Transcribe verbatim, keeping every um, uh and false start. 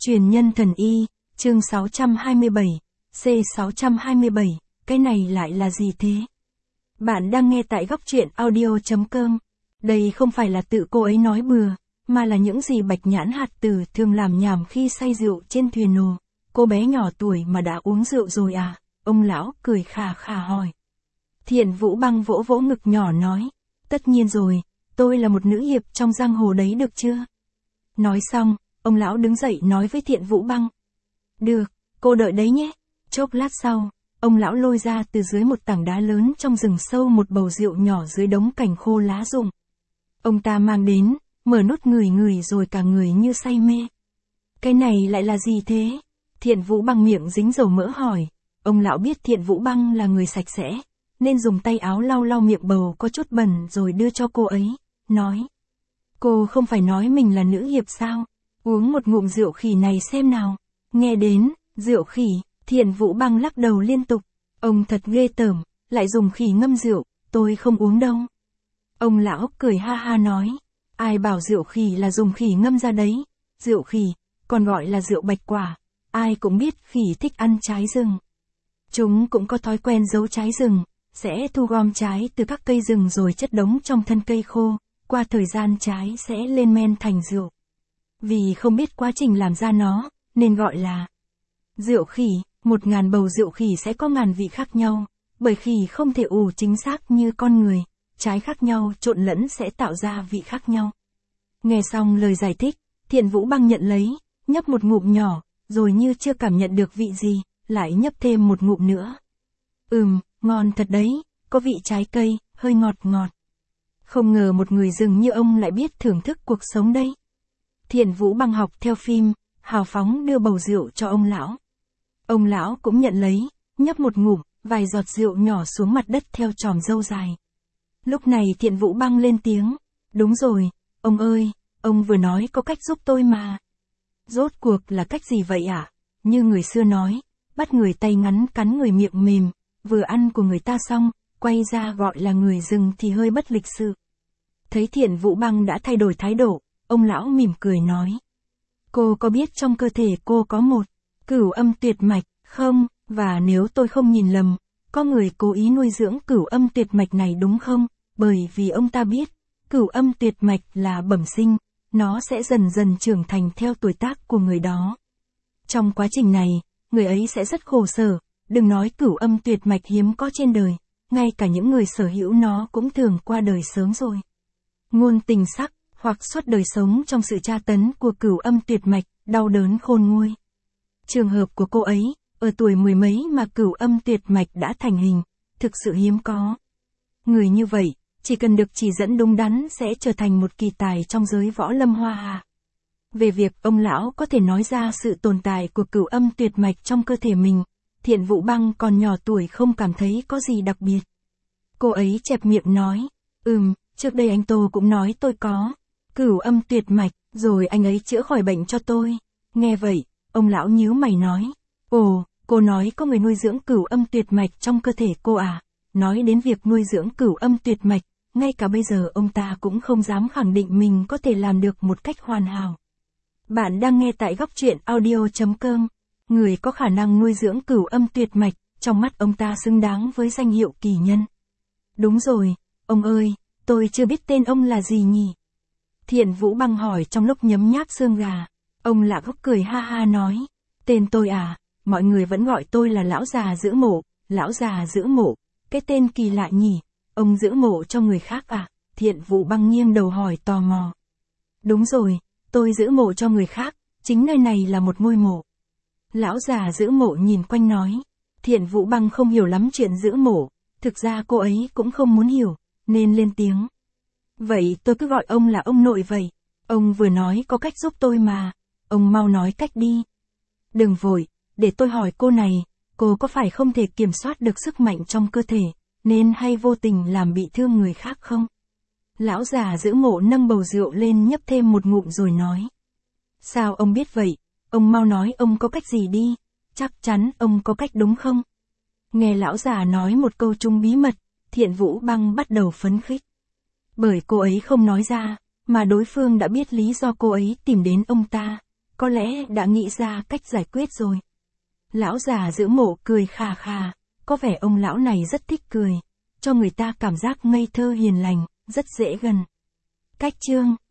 Truyền nhân thần y, chương sáu trăm hai mươi bảy, C sáu trăm hai mươi bảy, cái này lại là gì thế? Bạn đang nghe tại góc truyện audio chấm com. Đây không phải là tự cô ấy nói bừa, mà là những gì Bạch Nhãn Hạt Tử thường làm nhảm khi say rượu trên thuyền nồ. Cô bé nhỏ tuổi mà đã uống rượu rồi à? Ông lão cười khà khà hỏi. Thiện Vũ Băng vỗ vỗ ngực nhỏ nói, tất nhiên rồi, tôi là một nữ hiệp trong giang hồ đấy được chưa? Nói xong, ông lão đứng dậy nói với Thiện Vũ Băng. Được, cô đợi đấy nhé. Chốc lát sau, ông lão lôi ra từ dưới một tảng đá lớn trong rừng sâu một bầu rượu nhỏ dưới đống cành khô lá rụng. Ông ta mang đến, mở nút ngửi ngửi rồi cả người như say mê. Cái này lại là gì thế? Thiện Vũ Băng miệng dính dầu mỡ hỏi. Ông lão biết Thiện Vũ Băng là người sạch sẽ, nên dùng tay áo lau lau miệng bầu có chút bẩn rồi đưa cho cô ấy, nói. Cô không phải nói mình là nữ hiệp sao? Uống một ngụm rượu khỉ này xem nào. Nghe đến, rượu khỉ, Thiện Vũ Băng lắc đầu liên tục. Ông thật ghê tởm, lại dùng khỉ ngâm rượu, tôi không uống đâu. Ông lão cười ha ha nói. Ai bảo rượu khỉ là dùng khỉ ngâm ra đấy? Rượu khỉ, còn gọi là rượu bạch quả. Ai cũng biết khỉ thích ăn trái rừng. Chúng cũng có thói quen giấu trái rừng, sẽ thu gom trái từ các cây rừng rồi chất đống trong thân cây khô, qua thời gian trái sẽ lên men thành rượu. Vì không biết quá trình làm ra nó, nên gọi là rượu khỉ. Một ngàn bầu rượu khỉ sẽ có ngàn vị khác nhau, bởi khỉ không thể ủ chính xác như con người, trái khác nhau trộn lẫn sẽ tạo ra vị khác nhau. Nghe xong lời giải thích, Thiện Vũ Băng nhận lấy, nhấp một ngụm nhỏ, rồi như chưa cảm nhận được vị gì, lại nhấp thêm một ngụm nữa. Ừm, ngon thật đấy, có vị trái cây, hơi ngọt ngọt. Không ngờ một người rừng như ông lại biết thưởng thức cuộc sống đây. Thiện Vũ Băng học theo phim, hào phóng đưa bầu rượu cho ông lão. Ông lão cũng nhận lấy, nhấp một ngụm, vài giọt rượu nhỏ xuống mặt đất theo chòm râu dài. Lúc này Thiện Vũ Băng lên tiếng. Đúng rồi, ông ơi, ông vừa nói có cách giúp tôi mà. Rốt cuộc là cách gì vậy ạ? À? Như người xưa nói, bắt người tay ngắn cắn người miệng mềm, vừa ăn của người ta xong, quay ra gọi là người rừng thì hơi bất lịch sự. Thấy Thiện Vũ Băng đã thay đổi thái độ, ông lão mỉm cười nói. Cô có biết trong cơ thể cô có một cửu âm tuyệt mạch, không? Và nếu tôi không nhìn lầm, có người cố ý nuôi dưỡng cửu âm tuyệt mạch này đúng không? Bởi vì ông ta biết, cửu âm tuyệt mạch là bẩm sinh, nó sẽ dần dần trưởng thành theo tuổi tác của người đó. Trong quá trình này, người ấy sẽ rất khổ sở, đừng nói cửu âm tuyệt mạch hiếm có trên đời, ngay cả những người sở hữu nó cũng thường qua đời sớm rồi. Ngôn tình sắc, hoặc suốt đời sống trong sự tra tấn của cửu âm tuyệt mạch, đau đớn khôn nguôi. Trường hợp của cô ấy, ở tuổi mười mấy mà cửu âm tuyệt mạch đã thành hình, thực sự hiếm có. Người như vậy, chỉ cần được chỉ dẫn đúng đắn sẽ trở thành một kỳ tài trong giới võ lâm hoa hạ. Về việc ông lão có thể nói ra sự tồn tại của cửu âm tuyệt mạch trong cơ thể mình, Thiện Vũ Băng còn nhỏ tuổi không cảm thấy có gì đặc biệt. Cô ấy chẹp miệng nói, ừm, trước đây anh Tô cũng nói tôi có cửu âm tuyệt mạch, rồi anh ấy chữa khỏi bệnh cho tôi. Nghe vậy, ông lão nhíu mày nói, ồ, cô nói có người nuôi dưỡng cửu âm tuyệt mạch trong cơ thể cô à? Nói đến việc nuôi dưỡng cửu âm tuyệt mạch, ngay cả bây giờ ông ta cũng không dám khẳng định mình có thể làm được một cách hoàn hảo. Bạn đang nghe tại góc truyện audio chấm com. Người có khả năng nuôi dưỡng cửu âm tuyệt mạch, trong mắt ông ta xứng đáng với danh hiệu kỳ nhân. Đúng rồi, ông ơi, tôi chưa biết tên ông là gì nhỉ? Thiện Vũ Băng hỏi trong lúc nhấm nháp xương gà. Ông Lạ Gốc cười ha ha nói, tên tôi à, mọi người vẫn gọi tôi là lão già giữ mộ, lão già giữ mộ, cái tên kỳ lạ nhỉ, ông giữ mộ cho người khác à? Thiện Vũ Băng nghiêng đầu hỏi tò mò. Đúng rồi, tôi giữ mộ cho người khác, chính nơi này là một ngôi mộ. Lão già giữ mộ nhìn quanh nói. Thiện Vũ Băng không hiểu lắm chuyện giữ mộ, thực ra cô ấy cũng không muốn hiểu, nên lên tiếng. Vậy tôi cứ gọi ông là ông nội vậy, ông vừa nói có cách giúp tôi mà, ông mau nói cách đi. Đừng vội, để tôi hỏi cô này, cô có phải không thể kiểm soát được sức mạnh trong cơ thể, nên hay vô tình làm bị thương người khác không? Lão già giữ mộ nâng bầu rượu lên nhấp thêm một ngụm rồi nói. Sao ông biết vậy? Ông mau nói ông có cách gì đi, chắc chắn ông có cách đúng không? Nghe lão già nói một câu chung bí mật, Thiện Vũ Băng bắt đầu phấn khích. Bởi cô ấy không nói ra, mà đối phương đã biết lý do cô ấy tìm đến ông ta, có lẽ đã nghĩ ra cách giải quyết rồi. Lão già giữa mộ cười khà khà, có vẻ ông lão này rất thích cười, cho người ta cảm giác ngây thơ hiền lành, rất dễ gần. Cách chương